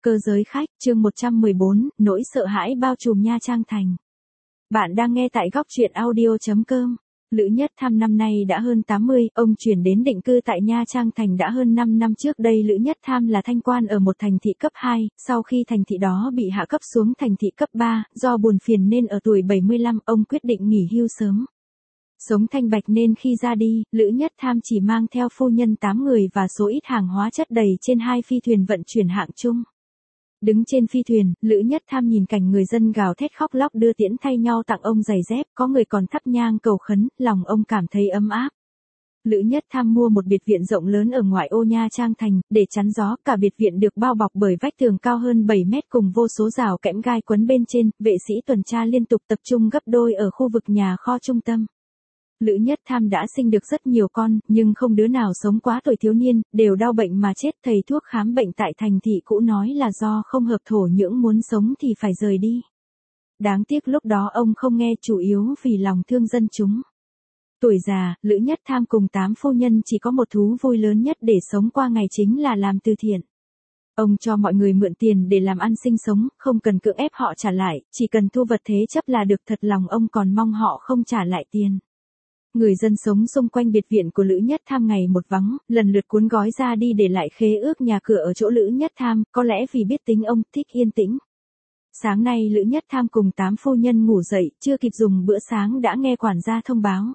Cơ giới khách, chương 114, nỗi sợ hãi bao trùm Nha Trang thành. Bạn đang nghe tại góc truyện audio.com. Lữ Nhất Tham năm nay đã hơn 80, ông chuyển đến định cư tại Nha Trang thành đã hơn 5 năm trước đây. Lữ Nhất Tham là thanh quan ở một thành thị cấp 2, sau khi thành thị đó bị hạ cấp xuống thành thị cấp 3, do buồn phiền nên ở tuổi 75, ông quyết định nghỉ hưu sớm. Sống thanh bạch nên khi ra đi, Lữ Nhất Tham chỉ mang theo phu nhân 8 người và số ít hàng hóa chất đầy trên 2 phi thuyền vận chuyển hạng chung. Đứng trên phi thuyền, Lữ Nhất Tham nhìn cảnh người dân gào thét khóc lóc đưa tiễn thay nhau tặng ông giày dép, có người còn thắp nhang cầu khấn, lòng ông cảm thấy ấm áp. Lữ Nhất Tham mua một biệt viện rộng lớn ở ngoại ô Nha Trang thành, để chắn gió, cả biệt viện được bao bọc bởi vách tường cao hơn 7 mét cùng vô số rào kẽm gai quấn bên trên, vệ sĩ tuần tra liên tục tập trung gấp đôi ở khu vực nhà kho trung tâm. Lữ Nhất Tham đã sinh được rất nhiều con, nhưng không đứa nào sống quá tuổi thiếu niên, đều đau bệnh mà chết. Thầy thuốc khám bệnh tại thành thị cũ nói là do không hợp thổ nhưỡng, muốn sống thì phải rời đi. Đáng tiếc lúc đó ông không nghe, chủ yếu vì lòng thương dân chúng. Tuổi già, Lữ Nhất Tham cùng 8 phu nhân chỉ có một thú vui lớn nhất để sống qua ngày, chính là làm từ thiện. Ông cho mọi người mượn tiền để làm ăn sinh sống, không cần cưỡng ép họ trả lại, chỉ cần thu vật thế chấp là được. Thật lòng ông còn mong họ không trả lại tiền. Người dân sống xung quanh biệt viện của Lữ Nhất Tham ngày một vắng, lần lượt cuốn gói ra đi để lại khế ước nhà cửa ở chỗ Lữ Nhất Tham, có lẽ vì biết tính ông thích yên tĩnh. Sáng nay Lữ Nhất Tham cùng 8 phu nhân ngủ dậy, chưa kịp dùng bữa sáng đã nghe quản gia thông báo.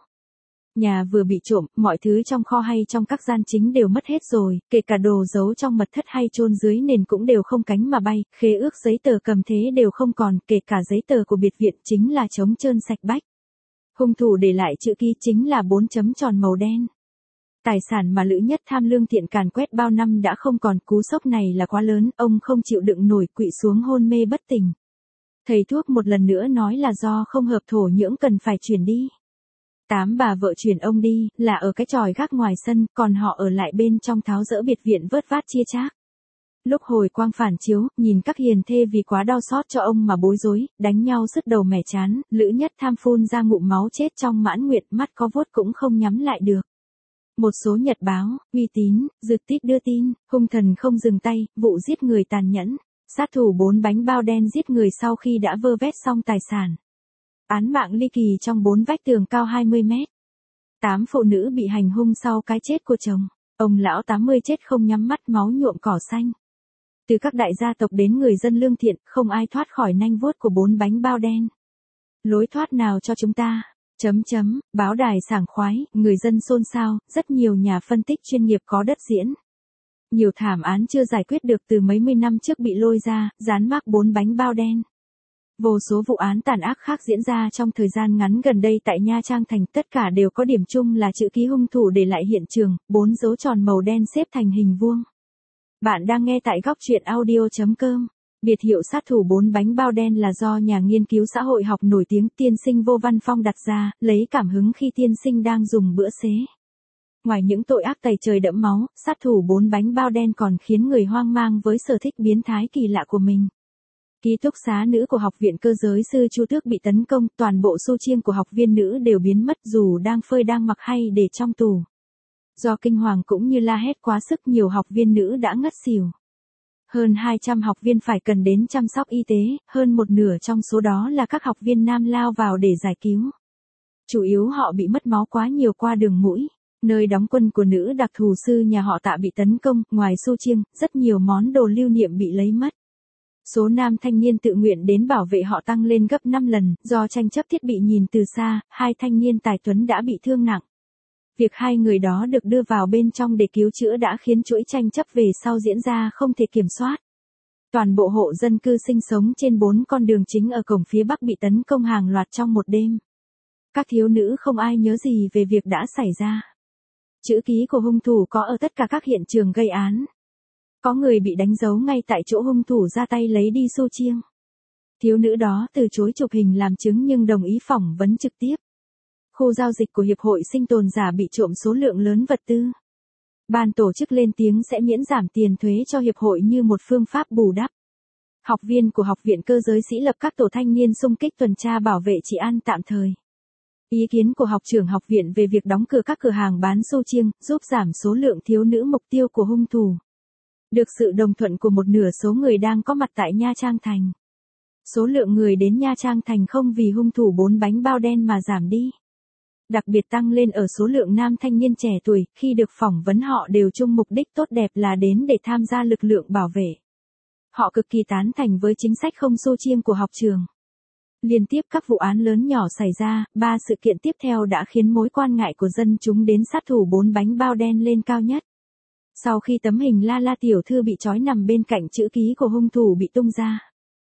Nhà vừa bị trộm, mọi thứ trong kho hay trong các gian chính đều mất hết rồi, kể cả đồ giấu trong mật thất hay chôn dưới nền cũng đều không cánh mà bay, khế ước giấy tờ cầm thế đều không còn, kể cả giấy tờ của biệt viện chính là trống trơn sạch bách. Hung thủ để lại chữ ký chính là 4 chấm tròn màu đen. Tài sản mà Lữ Nhất Tham lương thiện càn quét bao năm đã không còn, cú sốc này là quá lớn, ông không chịu đựng nổi, quỵ xuống hôn mê bất tỉnh. Thầy thuốc một lần nữa nói là do không hợp thổ nhưỡng, cần phải chuyển đi. 8 bà vợ chuyển ông đi, là ở cái chòi gác ngoài sân, còn họ ở lại bên trong tháo dỡ biệt viện vớt vát chia chác. Lúc hồi quang phản chiếu, nhìn các hiền thê vì quá đau xót cho ông mà bối rối, đánh nhau sứt đầu mẻ chán, Lữ Nhất Tham phun ra ngụm máu chết trong mãn nguyệt, mắt có vuốt cũng không nhắm lại được. Một số nhật báo, uy tín, Dực Tít đưa tin, hung thần không dừng tay, vụ giết người tàn nhẫn, sát thủ 4 bánh bao đen giết người sau khi đã vơ vét xong tài sản. Án mạng ly kỳ trong 4 vách tường cao 20 mét. 8 phụ nữ bị hành hung sau cái chết của chồng. Ông lão 80 chết không nhắm mắt, máu nhuộm cỏ xanh. Từ các đại gia tộc đến người dân lương thiện, không ai thoát khỏi nanh vuốt của 4 bánh bao đen. Lối thoát nào cho chúng ta? Báo đài sảng khoái, người dân xôn xao, rất nhiều nhà phân tích chuyên nghiệp có đất diễn. Nhiều thảm án chưa giải quyết được từ mấy mươi năm trước bị lôi ra, dán mác 4 bánh bao đen. Vô số vụ án tàn ác khác diễn ra trong thời gian ngắn gần đây tại Nha Trang thành, tất cả đều có điểm chung là chữ ký hung thủ để lại hiện trường, 4 dấu tròn màu đen xếp thành hình vuông. Bạn đang nghe tại góc truyện audio.com. Biệt hiệu sát thủ 4 bánh bao đen là do nhà nghiên cứu xã hội học nổi tiếng tiên sinh Vô Văn Phong đặt ra, lấy cảm hứng khi tiên sinh đang dùng bữa xế. Ngoài những tội ác tày trời đẫm máu, sát thủ 4 bánh bao đen còn khiến người hoang mang với sở thích biến thái kỳ lạ của mình. Ký túc xá nữ của học viện cơ giới sư Chu Tước bị tấn công, toàn bộ xu chiêng của học viên nữ đều biến mất, dù đang phơi đang mặc hay để trong tủ. Do kinh hoàng cũng như la hét quá sức, nhiều học viên nữ đã ngất xỉu. Hơn 200 học viên phải cần đến chăm sóc y tế, hơn một nửa trong số đó là các học viên nam lao vào để giải cứu. Chủ yếu họ bị mất máu quá nhiều qua đường mũi. Nơi đóng quân của nữ đặc thù sư nhà họ Tạ bị tấn công, ngoài xu chiêng, rất nhiều món đồ lưu niệm bị lấy mất. Số nam thanh niên tự nguyện đến bảo vệ họ tăng lên gấp 5 lần, do tranh chấp thiết bị nhìn từ xa, 2 thanh niên tài tuấn đã bị thương nặng. Việc 2 người đó được đưa vào bên trong để cứu chữa đã khiến chuỗi tranh chấp về sau diễn ra không thể kiểm soát. Toàn bộ hộ dân cư sinh sống trên 4 con đường chính ở cổng phía Bắc bị tấn công hàng loạt trong một đêm. Các thiếu nữ không ai nhớ gì về việc đã xảy ra. Chữ ký của hung thủ có ở tất cả các hiện trường gây án. Có người bị đánh dấu ngay tại chỗ hung thủ ra tay lấy đi xu chiêng. Thiếu nữ đó từ chối chụp hình làm chứng nhưng đồng ý phỏng vấn trực tiếp. Khu giao dịch của Hiệp hội Sinh tồn giả bị trộm số lượng lớn vật tư. Ban tổ chức lên tiếng sẽ miễn giảm tiền thuế cho Hiệp hội như một phương pháp bù đắp. Học viên của Học viện Cơ giới Sĩ lập các tổ thanh niên xung kích tuần tra bảo vệ trị an tạm thời. Ý kiến của học trưởng học viện về việc đóng cửa các cửa hàng bán xu chiêng, giúp giảm số lượng thiếu nữ mục tiêu của hung thủ. Được sự đồng thuận của một nửa số người đang có mặt tại Nha Trang Thành. Số lượng người đến Nha Trang Thành không vì hung thủ 4 bánh bao đen mà giảm đi. Đặc biệt tăng lên ở số lượng nam thanh niên trẻ tuổi, khi được phỏng vấn họ đều chung mục đích tốt đẹp là đến để tham gia lực lượng bảo vệ. Họ cực kỳ tán thành với chính sách không xô chiêng của học trường. Liên tiếp các vụ án lớn nhỏ xảy ra, 3 sự kiện tiếp theo đã khiến mối quan ngại của dân chúng đến sát thủ 4 bánh bao đen lên cao nhất. Sau khi tấm hình La tiểu thư bị trói nằm bên cạnh chữ ký của hung thủ bị tung ra,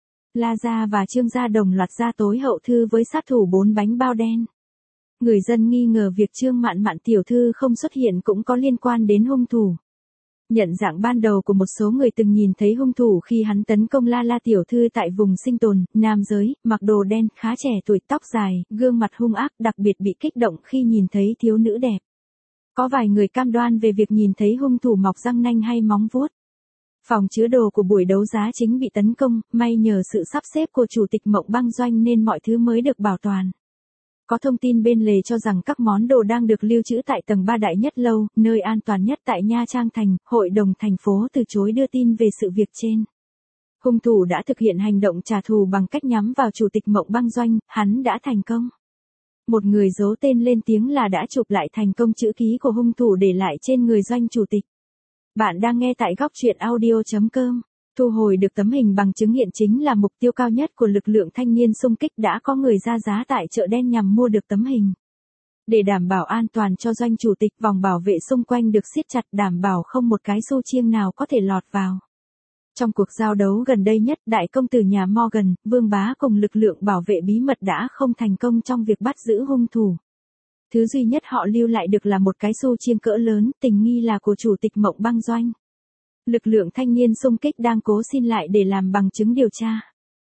La Gia và Trương Gia đồng loạt ra tối hậu thư với sát thủ 4 bánh bao đen. Người dân nghi ngờ việc Trương Mạn Mạn tiểu thư không xuất hiện cũng có liên quan đến hung thủ. Nhận dạng ban đầu của một số người từng nhìn thấy hung thủ khi hắn tấn công La tiểu thư tại vùng sinh tồn, nam giới, mặc đồ đen, khá trẻ tuổi, tóc dài, gương mặt hung ác, đặc biệt bị kích động khi nhìn thấy thiếu nữ đẹp. Có vài người cam đoan về việc nhìn thấy hung thủ mọc răng nanh hay móng vuốt. Phòng chứa đồ của buổi đấu giá chính bị tấn công, may nhờ sự sắp xếp của chủ tịch Mộng Băng Doanh nên mọi thứ mới được bảo toàn. Có thông tin bên lề cho rằng các món đồ đang được lưu trữ tại tầng 3 Đại Nhất Lâu, nơi an toàn nhất tại Nha Trang Thành. Hội đồng thành phố từ chối đưa tin về sự việc trên. Hung thủ đã thực hiện hành động trả thù bằng cách nhắm vào chủ tịch Mộng Băng Doanh, hắn đã thành công. Một người giấu tên lên tiếng là đã chụp lại thành công chữ ký của hung thủ để lại trên người Doanh chủ tịch. Bạn đang nghe tại góc truyện audio.com. Thu hồi được tấm hình bằng chứng hiện chính là mục tiêu cao nhất của lực lượng thanh niên xung kích, đã có người ra giá tại chợ đen nhằm mua được tấm hình. Để đảm bảo an toàn cho Doanh chủ tịch, vòng bảo vệ xung quanh được siết chặt đảm bảo không một cái xu chiêng nào có thể lọt vào. Trong cuộc giao đấu gần đây nhất, đại công tử nhà Morgan, Vương Bá cùng lực lượng bảo vệ bí mật đã không thành công trong việc bắt giữ hung thủ. Thứ duy nhất họ lưu lại được là một cái xu chiêng cỡ lớn, tình nghi là của chủ tịch Mộng Băng Doanh. Lực lượng thanh niên xung kích đang cố xin lại để làm bằng chứng điều tra.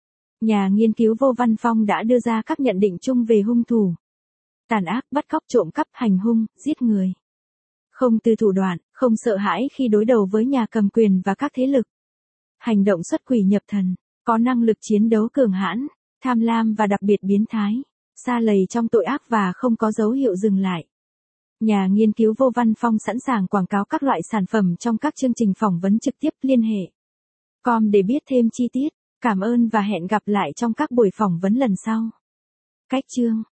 Nhà nghiên cứu Vô Văn Phong đã đưa ra các nhận định chung về hung thủ. Tàn ác, bắt cóc, trộm cắp, hành hung, giết người. Không từ thủ đoạn, không sợ hãi khi đối đầu với nhà cầm quyền và các thế lực. Hành động xuất quỷ nhập thần, có năng lực chiến đấu cường hãn, tham lam và đặc biệt biến thái, sa lầy trong tội ác và không có dấu hiệu dừng lại. Nhà nghiên cứu Vô Văn Phong sẵn sàng quảng cáo các loại sản phẩm trong các chương trình phỏng vấn trực tiếp. Liên hệ com để biết thêm chi tiết. Cảm ơn và hẹn gặp lại trong các buổi phỏng vấn lần sau. Cách chương